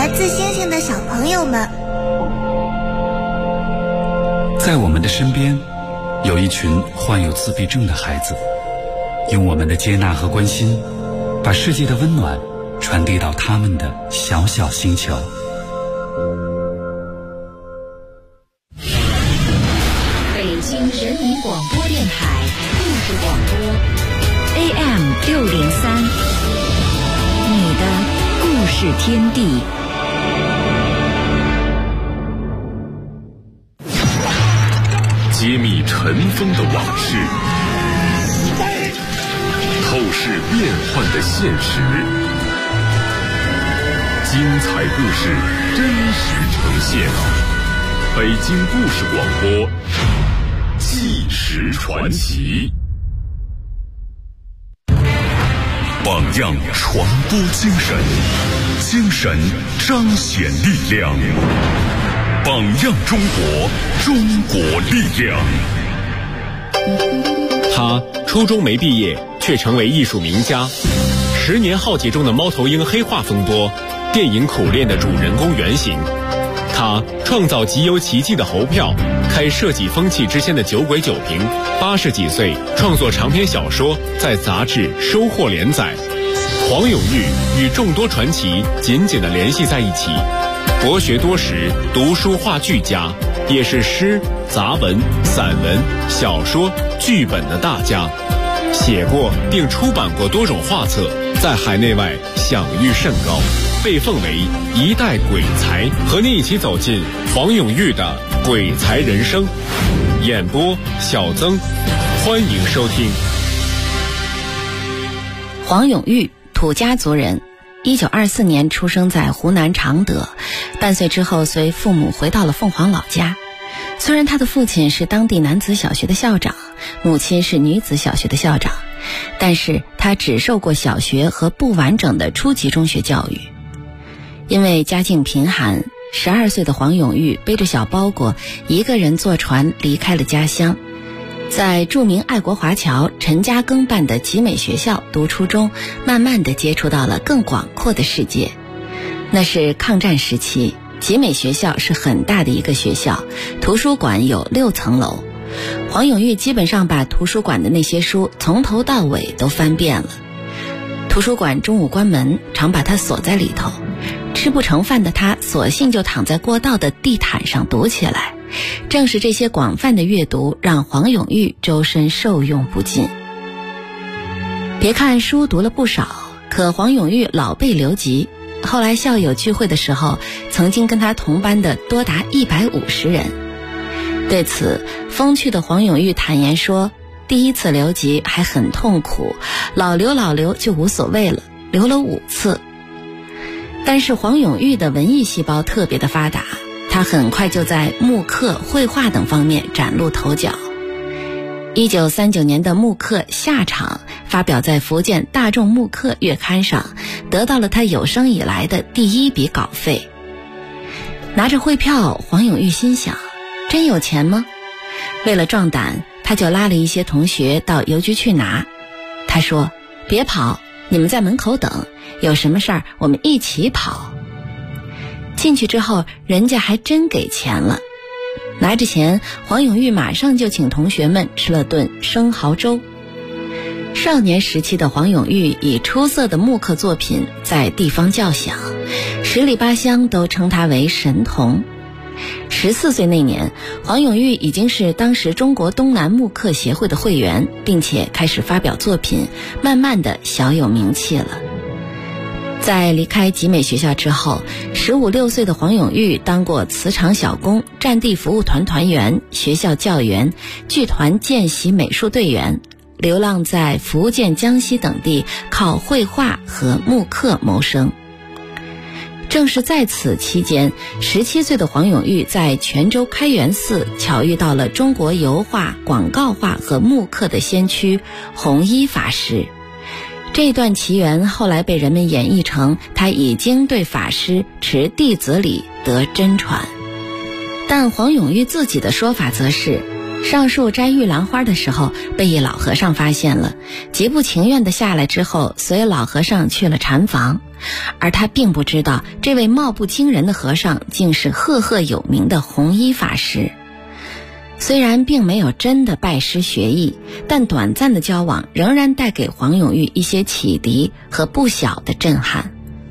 来自星星的小朋友们。 在我们的身边，有一群患有自闭症的孩子，用我们的接纳和关心，把世界的温暖传递到他们的小小星球。 北京人民广播电台故事广播 AM603，你的故事天地。 揭秘尘封的往事，透视变幻的现实，精彩故事真实呈现。北京故事广播，纪实传奇。榜样传播精神，精神彰显力量。榜样中国，中国力量。 他初中没毕业，却成为艺术名家。10年浩劫中的猫头鹰黑化风波，电影《苦练》的主人公原型。他创造极有奇迹的猴票，开设计风气之先的酒鬼酒瓶。80几岁创作长篇小说，在杂志《收获》连载。黄永玉与众多传奇紧紧地联系在一起。博学多识，读书话剧家，也是诗、杂文、散文、小说、剧本的大家，写过并出版过多种画册，在海内外享誉甚高，被奉为一代鬼才。和你一起走进黄永玉的鬼才人生。演播小曾，欢迎收听。 黄永玉，土家族人，1924年出生在湖南常德，半岁之后随父母回到了凤凰老家。虽然他的父亲是当地男子小学的校长，母亲是女子小学的校长，但是他只受过小学和不完整的初级中学教育。因为家境贫寒，12岁的黄永玉背着小包裹，一个人坐船离开了家乡，在著名爱国华侨陈嘉庚办的集美学校读初中，慢慢地接触到了更广阔的世界。那是抗战时期，集美学校是很大的一个学校，图书馆有6层楼。黄永玉基本上把图书馆的那些书从头到尾都翻遍了。图书馆中午关门，常把他锁在里头。吃不成饭的他，索性就躺在过道的地毯上读起来。正是这些广泛的阅读，让黄永玉周身受用不尽。别看书读了不少，可黄永玉老被留级。后来校友聚会的时候，曾经跟他同班的多达150人。对此，风趣的黄永玉坦言说，第一次留级还很痛苦，老留就无所谓了，留了5次。但是黄永玉的文艺细胞特别的发达，他很快就在木刻、绘画等方面崭露头角。1939年的木刻下场发表在福建大众木刻月刊上，得到了他有生以来的第1笔稿费。拿着汇票，黄永玉心想，真有钱吗？为了壮胆，他就拉了一些同学到邮局去拿。他说，别跑，你们在门口等，有什么事儿我们一起跑。进去之后，人家还真给钱了。拿着钱，黄永玉马上就请同学们吃了顿生蚝粥。少年时期的黄永玉以出色的木刻作品在地方叫响，10里8乡都称他为神童。14岁那年，黄永玉已经是当时中国东南木刻协会的会员，并且开始发表作品，慢慢的小有名气了。在离开集美学校之后，15、16岁的黄永玉当过瓷厂小工、战地服务团团员、学校教员、剧团见习美术队员，流浪在福建、江西等地，靠绘画和木刻谋生。正是在此期间，17岁的黄永玉在泉州开元寺巧遇到了中国油画、广告画和木刻的先驱弘一法师。这段奇缘后来被人们演绎成他已经对法师持弟子礼得真传。但黄永玉自己的说法则是上树摘玉兰花的时候，被一老和尚发现了，极不情愿地下来之后，随老和尚去了禅房。而他并不知道，这位貌不惊人的和尚竟是赫赫有名的弘一法师。虽然并没有真的拜师学艺，但短暂的交往仍然带给黄永玉一些启迪和不小的震撼。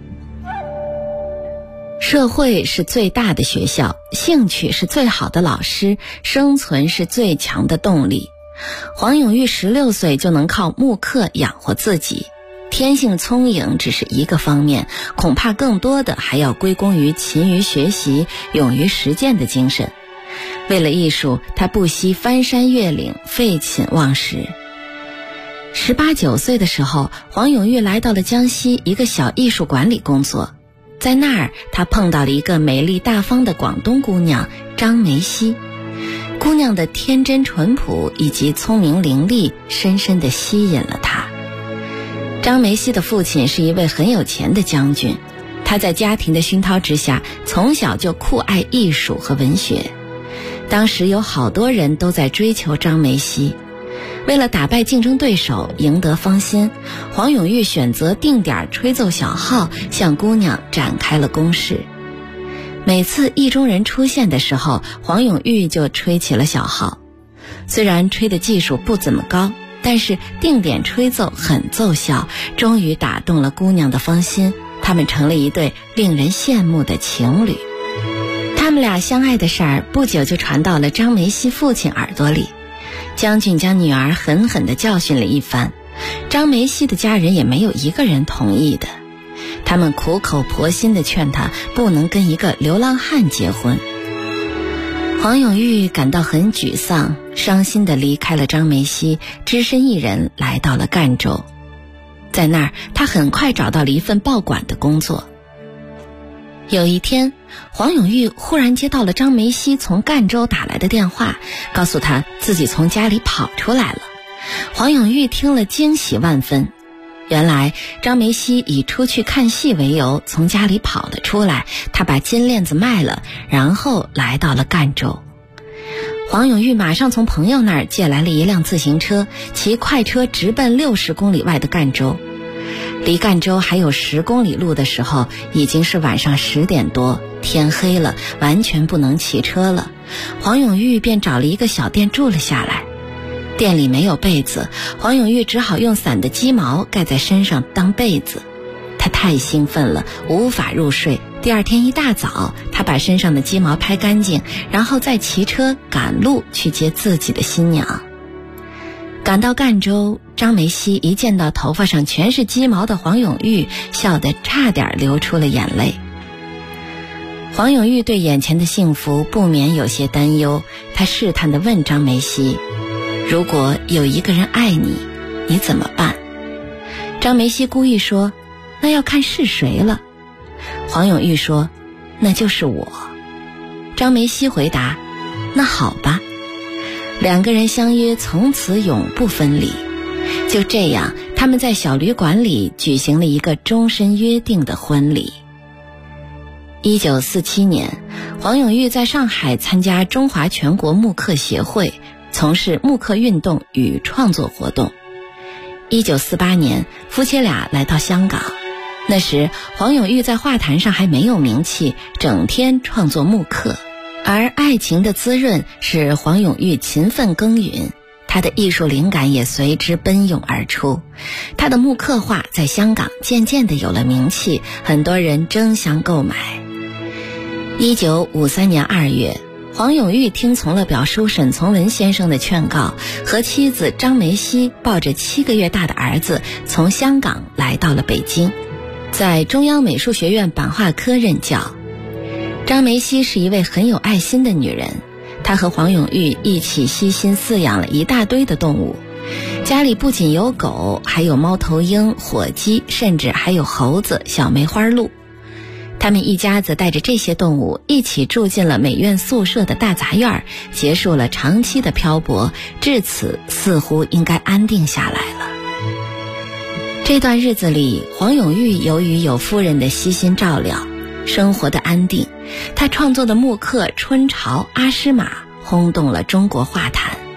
社会是最大的学校，兴趣是最好的老师，生存是最强的动力。黄永玉16岁就能靠木刻养活自己，天性聪颖只是一个方面，恐怕更多的还要归功于勤于学习、勇于实践的精神。为了艺术，他不惜翻山越岭，废寝忘食。18、19岁的时候，黄永玉来到了江西一个小艺术馆里工作。在那儿，他碰到了一个美丽大方的广东姑娘张梅溪。姑娘的天真淳朴以及聪明伶俐，深深地吸引了他。张梅溪的父亲是一位很有钱的将军，他在家庭的熏陶之下，从小就酷爱艺术和文学。当时有好多人都在追求张梅溪。为了打败竞争对手，赢得芳心，黄永玉选择定点吹奏小号，向姑娘展开了攻势。每次意中人出现的时候，黄永玉就吹起了小号。虽然吹的技术不怎么高，但是定点吹奏很奏效，终于打动了姑娘的芳心，他们成了一对令人羡慕的情侣。他们俩相爱的事儿不久就传到了张梅溪父亲耳朵里。将军将女儿狠狠地教训了一番，张梅溪的家人也没有一个人同意的。他们苦口婆心地劝他不能跟一个流浪汉结婚。黄永玉感到很沮丧，伤心地离开了张梅溪，只身一人来到了赣州。在那儿，他很快找到了一份报馆的工作。有一天，黄永玉忽然接到了张梅溪从赣州打来的电话，告诉他自己从家里跑出来了。黄永玉听了惊喜万分，原来张梅溪以出去看戏为由从家里跑了出来，他把金链子卖了，然后来到了赣州。黄永玉马上从朋友那儿借来了一辆自行车，骑快车直奔60公里外的赣州。离赣州还有10公里路的时候，已经是晚上10点多，天黑了，完全不能骑车了。黄永玉便找了一个小店住了下来。店里没有被子，黄永玉只好用散的鸡毛盖在身上当被子。他太兴奋了，无法入睡。第二天一大早，他把身上的鸡毛拍干净，然后再骑车赶路去接自己的新娘。赶到赣州，张梅溪一见到头发上全是鸡毛的黄永玉，笑得差点流出了眼泪。黄永玉对眼前的幸福不免有些担忧，他试探地问张梅溪：如果有一个人爱你，你怎么办？张梅溪故意说：那要看是谁了。黄永玉说：那就是我。张梅溪回答：那好吧。两个人相约从此永不分离。就这样，他们在小旅馆里举行了一个终身约定的婚礼。1947年，黄永玉在上海参加中华全国木刻协会，从事木刻运动与创作活动。1948年，夫妻俩来到香港。那时，黄永玉在画坛上还没有名气，整天创作木刻。而爱情的滋润使黄永玉勤奋耕耘，他的艺术灵感也随之奔涌而出。他的木刻画在香港渐渐地有了名气，很多人争相购买。1953年2月，黄永玉听从了表叔沈从文先生的劝告，和妻子张梅溪抱着7个月大的儿子从香港来到了北京，在中央美术学院版画科任教。张梅溪是一位很有爱心的女人，她和黄永玉一起悉心饲养了一大堆的动物，家里不仅有狗，还有猫头鹰、火鸡，甚至还有猴子、小梅花鹿。他们一家子带着这些动物一起住进了美院宿舍的大杂院，结束了长期的漂泊，至此似乎应该安定下来了。这段日子里，黄永玉由于有夫人的悉心照料，生活的安定，他创作的木刻《春潮》《阿诗玛》轰动了中国画坛。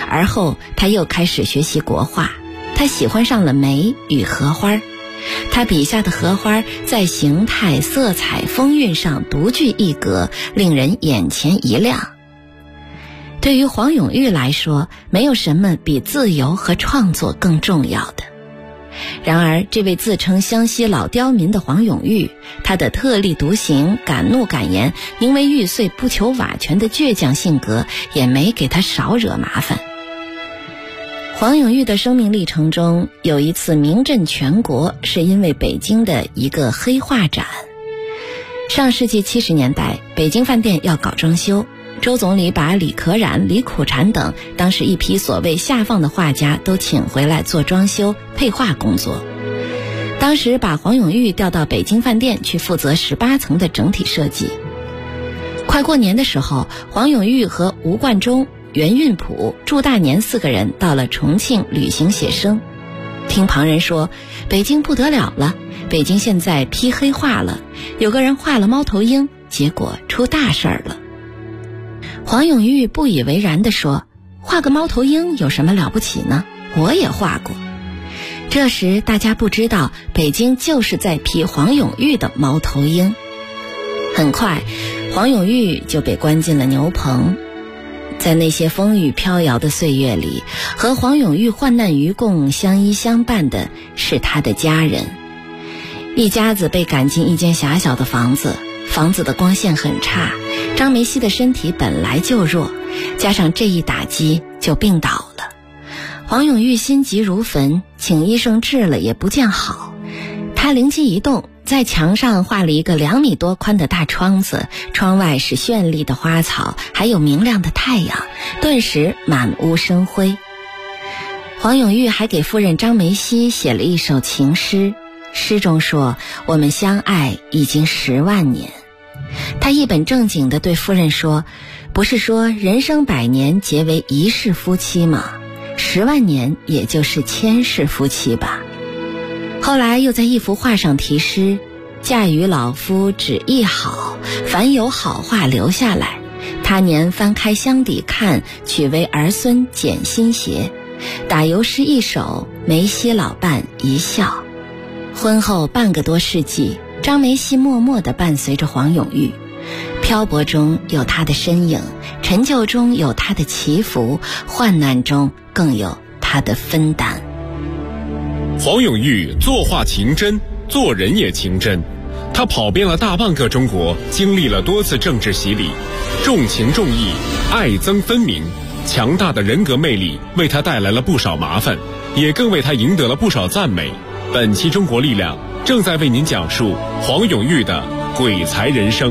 而后他又开始学习国画，他喜欢上了梅与荷花，他笔下的荷花在形态、色彩、风韵上独具一格，令人眼前一亮。对于黄永玉来说，没有什么比自由和创作更重要的。然而这位自称湘西老刁民的黄永玉，他的特立独行、敢怒敢言、宁为玉碎不求瓦全的倔强性格，也没给他少惹麻烦。黄永玉的生命历程中，有一次名震全国，是因为北京的一个黑画展。上世纪70年代，北京饭店要搞装修，周总理把李可染、李苦禅等当时一批所谓下放的画家都请回来做装修配画工作。当时把黄永玉调到北京饭店去负责18层的整体设计。快过年的时候，黄永玉和吴冠中、袁运普、祝大年4个人到了重庆旅行写生。听旁人说，北京不得了了，北京现在批黑画了，有个人画了猫头鹰，结果出大事儿了。黄永玉不以为然地说，画个猫头鹰有什么了不起呢？我也画过。这时大家不知道，北京就是在批黄永玉的猫头鹰。很快黄永玉就被关进了牛棚。在那些风雨飘摇的岁月里，和黄永玉患难与共、相依相伴的是他的家人。一家子被赶进一间狭小的房子，房子的光线很差，张梅溪的身体本来就弱，加上这一打击就病倒了。黄永玉心急如焚，请医生治了也不见好。他灵机一动，在墙上画了一个2米多宽的大窗子，窗外是绚丽的花草，还有明亮的太阳，顿时满屋生辉。黄永玉还给夫人张梅溪写了一首情诗，诗中说，我们相爱已经10万年。他一本正经地对夫人说，不是说人生100年结为一世夫妻吗？10万年也就是1000世夫妻吧。后来又在一幅画上题诗，嫁与老夫只一好，凡有好画留下来，他年翻开箱底看，取为儿孙剪新鞋，打油诗一首，梅溪老伴一笑。婚后半个多世纪，张梅溪默默地伴随着黄永玉，漂泊中有他的身影，成就中有他的祈福，患难中更有他的分担。 黄永玉作画情真，做人也情真。他跑遍了大半个中国，经历了多次政治洗礼，重情重义，爱憎分明。强大的人格魅力为他带来了不少麻烦，也更为他赢得了不少赞美。本期中国力量正在为您讲述黄永玉的鬼才人生。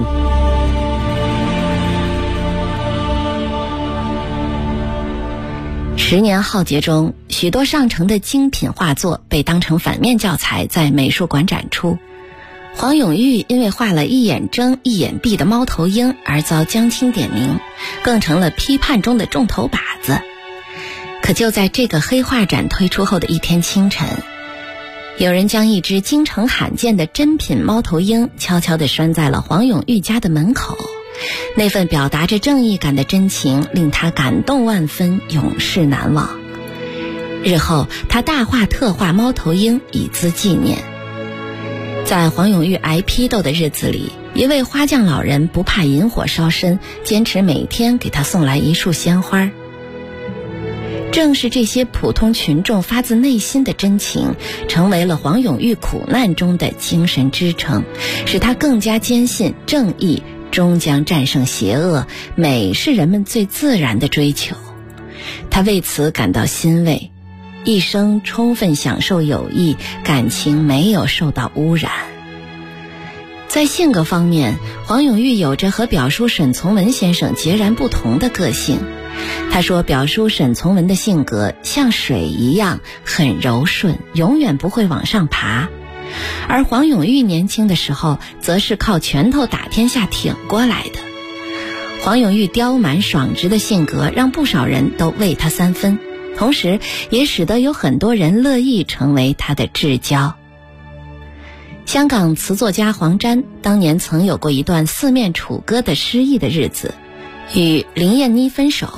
10年浩劫中，许多上乘的精品画作被当成反面教材在美术馆展出。黄永玉因为画了一眼睁一眼闭的猫头鹰而遭江青点名，更成了批判中的重头靶子。可就在这个黑画展推出后的一天清晨，有人将一只京城罕见的珍品猫头鹰悄悄地拴在了黄永玉家的门口。那份表达着正义感的真情令他感动万分，永世难忘。日后他大画特画猫头鹰以资纪念。在黄永玉挨批斗的日子里，一位花匠老人不怕引火烧身，坚持每天给他送来一束鲜花。正是这些普通群众发自内心的真情，成为了黄永玉苦难中的精神支撑，使他更加坚信正义终将战胜邪恶，美是人们最自然的追求。他为此感到欣慰，一生充分享受友谊，感情没有受到污染。在性格方面，黄永玉有着和表叔沈从文先生截然不同的个性。他说，表叔沈从文的性格像水一样很柔顺，永远不会往上爬，而黄永玉年轻的时候则是靠拳头打天下挺过来的。黄永玉刁蛮爽直的性格让不少人都为他3分，同时也使得有很多人乐意成为他的至交。香港词作家黄沾当年曾有过一段4面楚歌的诗意的日子，与林燕妮分手，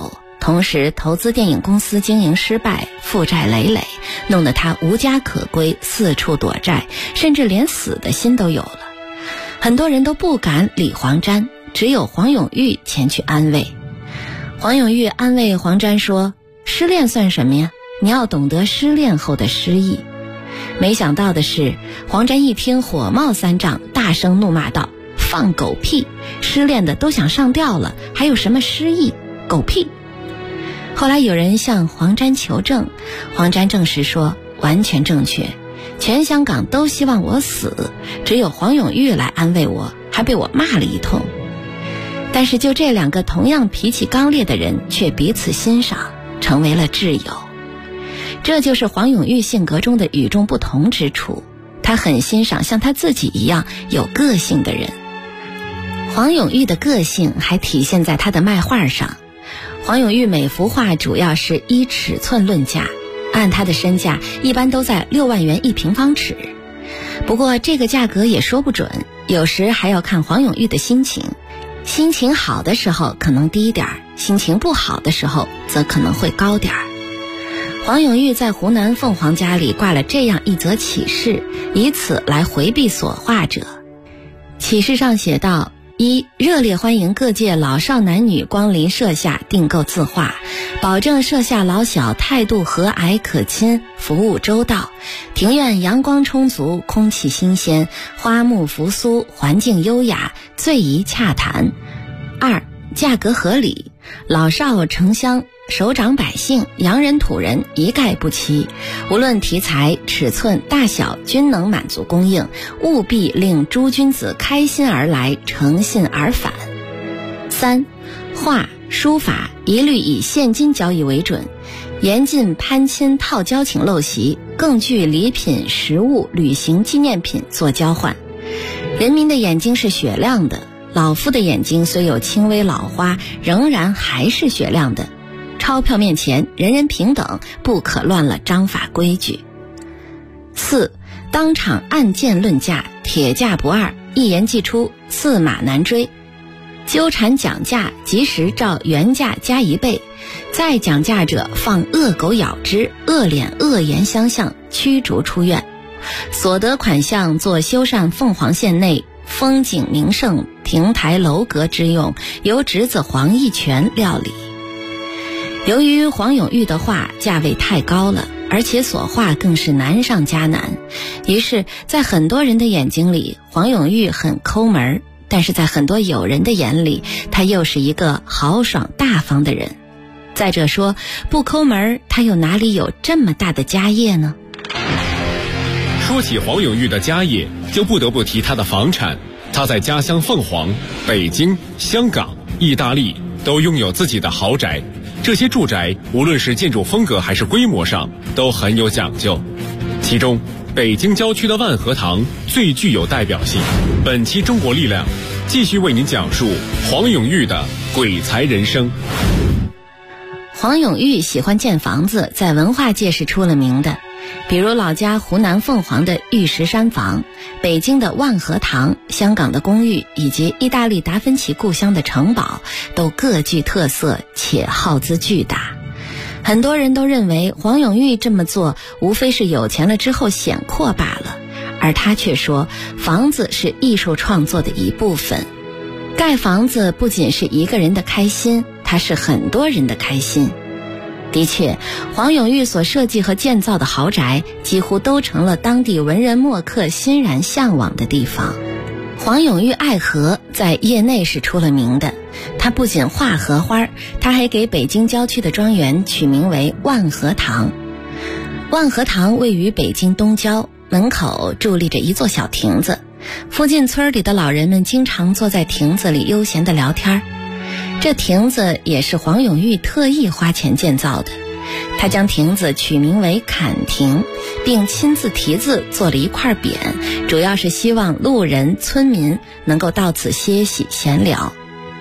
同时投资电影公司经营失败，负债累累，弄得他无家可归，四处躲债，甚至连死的心都有了。很多人都不敢理黄沾，只有黄永玉前去安慰。黄永玉安慰黄沾说，失恋算什么呀？你要懂得失恋后的失意。没想到的是，黄沾一听火冒三丈，大声怒骂道，放狗屁，失恋的都想上吊了，还有什么失意，狗屁。后来有人向黄沾求证，黄沾证实说完全正确，全香港都希望我死，只有黄永玉来安慰我，还被我骂了一通。但是就这两个同样脾气刚烈的人却彼此欣赏，成为了挚友。这就是黄永玉性格中的与众不同之处，他很欣赏像他自己一样有个性的人。黄永玉的个性还体现在他的卖画上。黄永玉每幅画主要是依尺寸论价，按他的身价一般都在6万元1平方尺。不过这个价格也说不准，有时还要看黄永玉的心情，心情好的时候可能低点，心情不好的时候则可能会高点。黄永玉在湖南凤凰家里挂了这样一则启事，以此来回避所画者。启事上写道：1. 热烈欢迎各界老少男女光临舍下订购字画，保证舍下老小态度和蔼可亲，服务周到，庭院阳光充足，空气新鲜，花木扶苏，环境优雅，最宜洽谈。2. 价格合理，老少城乡首长百姓洋人土人一概不齐，无论题材尺寸大小均能满足供应，务必令诸君子开心而来，诚信而返。3. 画书法一律以现金交易为准，严禁攀亲套交请陋习，更具礼品实物旅行纪念品做交换。人民的眼睛是雪亮的，老夫的眼睛虽有轻微老花，仍然还是雪亮的。钞票面前人人平等，不可乱了章法规矩。4. 当场按件论价，铁价不二，一言既出，驷马难追。纠缠讲价，及时照原价加1倍，再讲价者放恶狗咬之，恶脸恶言相向，驱逐出院。所得款项做修缮凤凰县内风景名胜亭台楼阁之用，由侄子黄义全料理。由于黄永玉的画价位太高了，而且所画更是难上加难，于是在很多人的眼睛里，黄永玉很抠门，但是在很多友人的眼里，他又是一个豪爽大方的人。再者说，不抠门，他又哪里有这么大的家业呢？ 说起黄永玉的家业，就不得不提他的房产。他在家乡凤凰、北京、香港、意大利都拥有自己的豪宅，这些住宅无论是建筑风格还是规模上都很有讲究。其中北京郊区的万和堂最具有代表性。本期中国力量继续为您讲述黄永玉的鬼才人生。 黄永玉喜欢建房子，在文化界是出了名的，比如老家湖南凤凰的玉石山房，北京的万和堂，香港的公寓，以及意大利达芬奇故乡的城堡，都各具特色且耗资巨大。很多人都认为黄永玉这么做无非是有钱了之后显阔罢了，而他却说房子是艺术创作的一部分。盖房子不仅是一个人的开心，它是很多人的开心。的确，黄永玉所设计和建造的豪宅几乎都成了当地文人墨客欣然向往的地方。黄永玉爱荷在业内是出了名的，他不仅画荷花，他还给北京郊区的庄园取名为万和堂。万和堂位于北京东郊，门口伫立着一座小亭子，附近村里的老人们经常坐在亭子里悠闲地聊天。这亭子也是黄永玉特意花钱建造的，他将亭子取名为侃亭，并亲自题字做了一块匾，主要是希望路人村民能够到此歇息闲聊。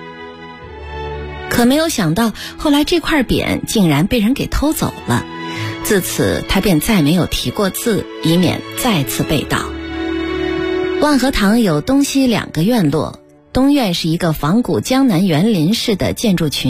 可没有想到，后来这块匾竟然被人给偷走了，自此他便再没有题过字，以免再次被盗。万和堂有东西2个院落，东院是一个仿古江南园林式的建筑群，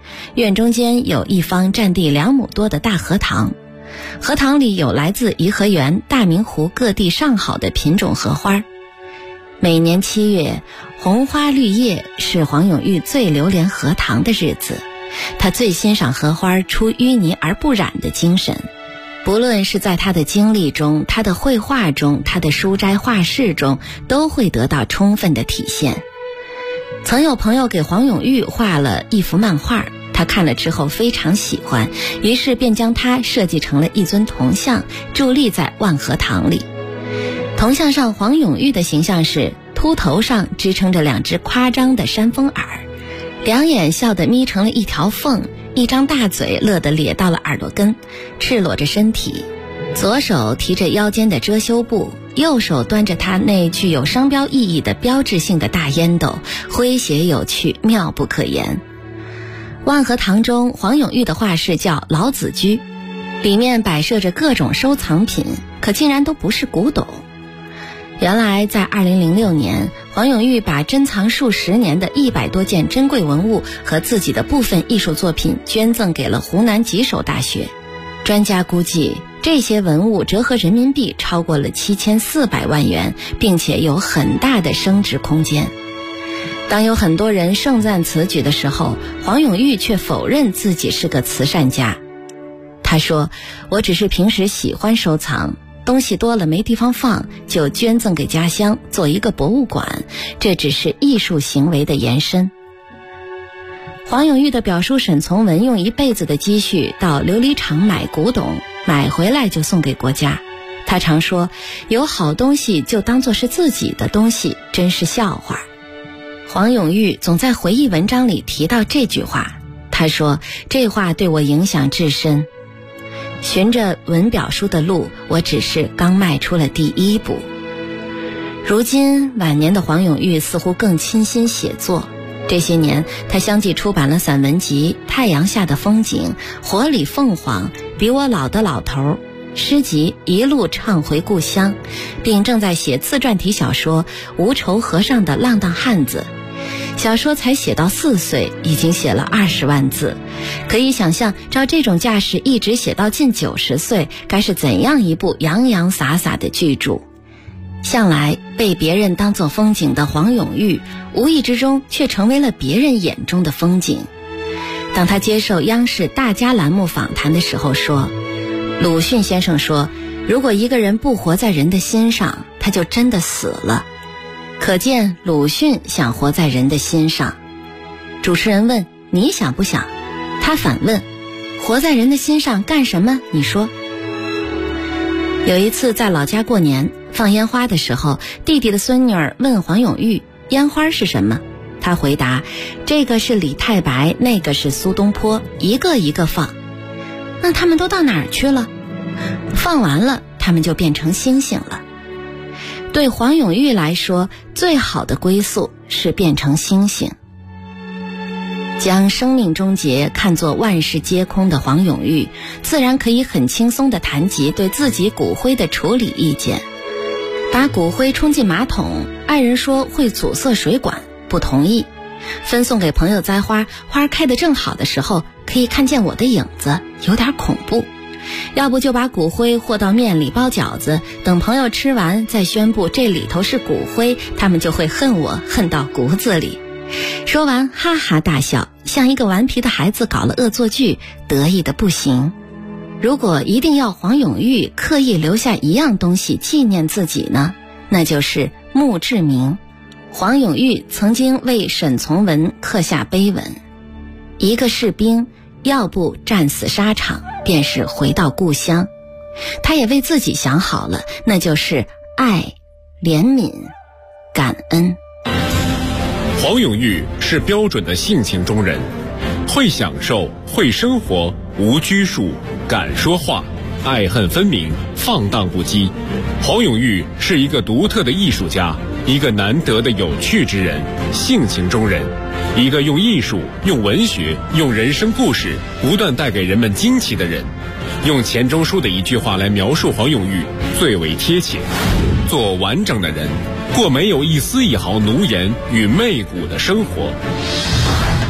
院中间有一方占地2亩多的大荷塘，荷塘里有来自颐和园、大明湖各地上好的品种荷花。每年7月，红花绿叶是黄永玉最流连荷塘的日子。他最欣赏荷花出淤泥而不染的精神，不论是在他的经历中、他的绘画中、他的书斋画室中，都会得到充分的体现。曾有朋友给黄永玉画了一幅漫画，他看了之后非常喜欢，于是便将它设计成了一尊铜像，伫立在万荷塘里。铜像上黄永玉的形象是秃头上支撑着2只夸张的山峰耳，两眼笑得眯成了一条缝，一张大嘴乐得咧到了耳朵根，赤裸着身体，左手提着腰间的遮羞布，右手端着他那具有商标意义的标志性的大烟斗，诙谐有趣，妙不可言。万荷塘中黄永玉的画室叫老子居，里面摆设着各种收藏品，可竟然都不是古董。原来在2006年，黄永玉把珍藏数10年的100多件珍贵文物和自己的部分艺术作品捐赠给了湖南吉首大学。专家估计，这些文物折合人民币超过了7400万元，并且有很大的升值空间。当有很多人盛赞此举的时候，黄永玉却否认自己是个慈善家。他说，我只是平时喜欢收藏，东西多了没地方放，就捐赠给家乡，做一个博物馆，这只是艺术行为的延伸。黄永玉的表叔沈从文用一辈子的积蓄到琉璃厂买古董，买回来就送给国家。他常说，有好东西就当作是自己的东西，真是笑话。黄永玉总在回忆文章里提到这句话，他说，这话对我影响至深。循着文表叔的路，我只是刚迈出了第1步。如今晚年的黄永玉似乎更倾心写作，这些年他相继出版了散文集《太阳下的风景》、《火里凤凰》、《比我老的老头》、诗集《一路唱回故乡》，并正在写自传体小说《无愁河上的浪荡汉子》。小说才写到4岁，已经写了20万字，可以想象，照这种架势一直写到近90岁，该是怎样一部洋洋洒洒的巨著。向来被别人当作风景的黄永玉，无意之中却成为了别人眼中的风景。当他接受央视大家栏目访谈的时候说，鲁迅先生说，如果一个人不活在人的心上，他就真的死了。可见鲁迅想活在人的心上。主持人问，你想不想？他反问，活在人的心上干什么？你说。有一次在老家过年，放烟花的时候，弟弟的孙女儿问黄永玉，烟花是什么？他回答，这个是李太白，那个是苏东坡，一个一个放。那他们都到哪儿去了？放完了，他们就变成星星了。对黄永玉来说，最好的归宿是变成星星。将生命终结看作万事皆空的黄永玉，自然可以很轻松地谈及对自己骨灰的处理意见。把骨灰冲进马桶，爱人说会阻塞水管，不同意。分送给朋友栽花，花开得正好的时候，可以看见我的影子，有点恐怖。要不就把骨灰和到面里包饺子，等朋友吃完再宣布这里头是骨灰，他们就会恨我，恨到骨子里。说完哈哈大笑，像一个顽皮的孩子搞了恶作剧，得意的不行。如果一定要黄永玉刻意留下一样东西纪念自己呢，那就是墓志铭。黄永玉曾经为沈从文刻下碑文，一个士兵要不战死沙场，便是回到故乡。他也为自己想好了，那就是爱、怜悯、感恩。 黄永玉是标准的性情中人，会享受，会生活，无拘束，敢说话，爱恨分明，放荡不羁。黄永玉是一个独特的艺术家，一个难得的有趣之人，性情中人，一个用艺术、用文学、用人生故事不断带给人们惊奇的人。用钱钟书的一句话来描述黄永玉最为贴切：做完整的人，过没有一丝一毫奴颜与媚骨的生活。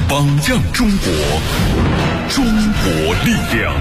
榜样中国，中国力量。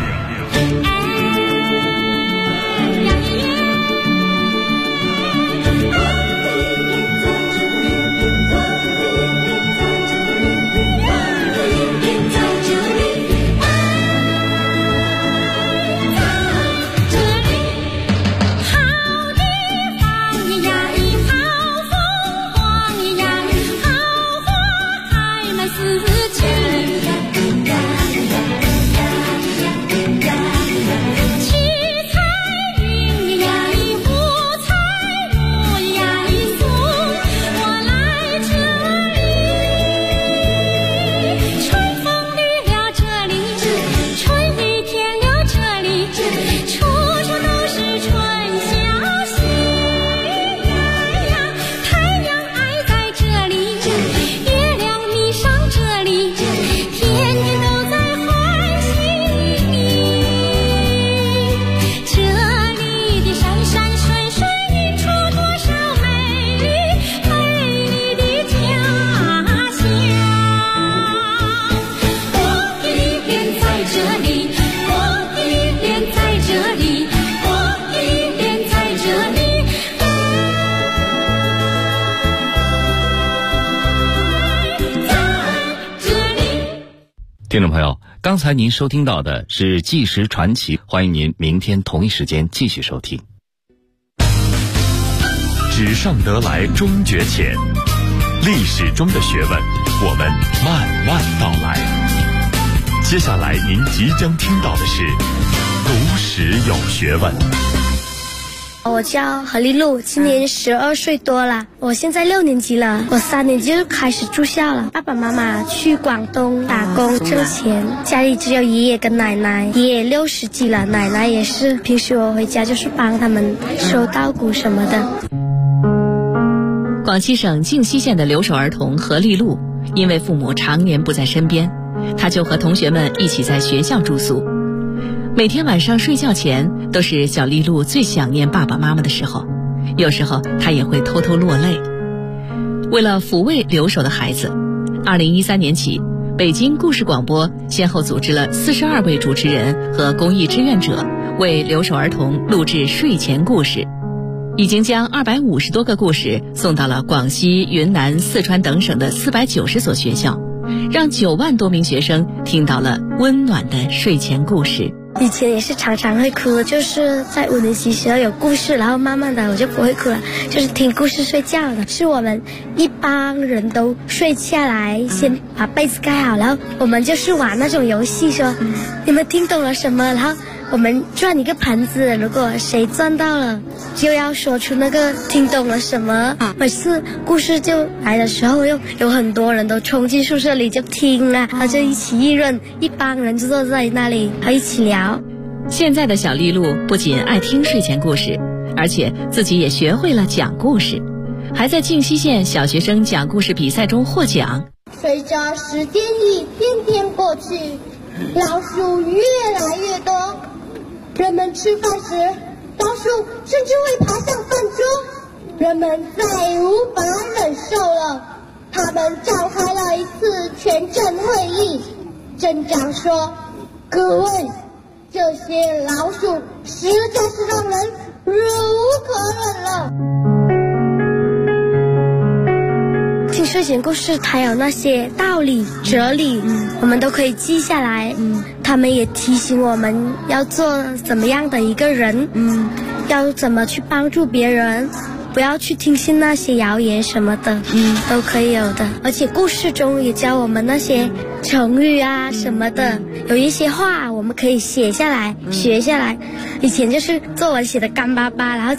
听众朋友，刚才您收听到的是纪实传奇，欢迎您明天同一时间继续收听。 纸上得来终觉浅，历史中的学问，我们慢慢道来。接下来您即将听到的是读史有学问。 我叫何丽露，今年12岁多了，我现在6年级了，我3年级就开始住校了。爸爸妈妈去广东打工挣钱，家里只有爷爷跟奶奶，爷爷60几了，奶奶也是，平时我回家就是帮他们收稻谷什么的。 广西省靖西县的留守儿童何丽露，因为父母常年不在身边，她就和同学们一起在学校住宿。每天晚上睡觉前都是小丽露最想念爸爸妈妈的时候，有时候她也会偷偷落泪。为了抚慰留守的孩子，2013年起，北京故事广播先后组织了42位主持人和公益志愿者为留守儿童录制睡前故事，已经将250多个故事送到了广西、云南、四川等省的490所学校，让9万多名学生听到了温暖的睡前故事。 以前也是常常会哭，就是在5年级时候有故事，然后慢慢的我就不会哭了，就是听故事睡觉的。是我们一帮人都睡下来，先把被子盖好，然后我们就是玩那种游戏，说你们听懂了什么，然后我们转一个盘子，如果谁转到了就要说出那个听懂了什么。每次故事就来的时候，又有很多人都冲进宿舍里就听啊，然后就一起议论，一帮人就坐在那里还一起聊。 现在的小丽露不仅爱听睡前故事，而且自己也学会了讲故事，还在靖西县小学生讲故事比赛中获奖。 随着时间一天天过去，老鼠越来越多，人们吃饭时，老鼠甚至会爬上饭桌，人们再无法忍受了，他们召开了一次全镇会议。镇长说：“各位，这些老鼠实在是让人忍无可忍了。” 听睡前故事，它有那些道理、哲理，我们都可以记下来。他们也提醒我们要做怎么样的一个人，要怎么去帮助别人，不要去听信那些谣言什么的，都可以有的。而且故事中也教我们那些成语啊什么的，有一些话我们可以写下来、学下来。以前就是作文写的干巴巴，然后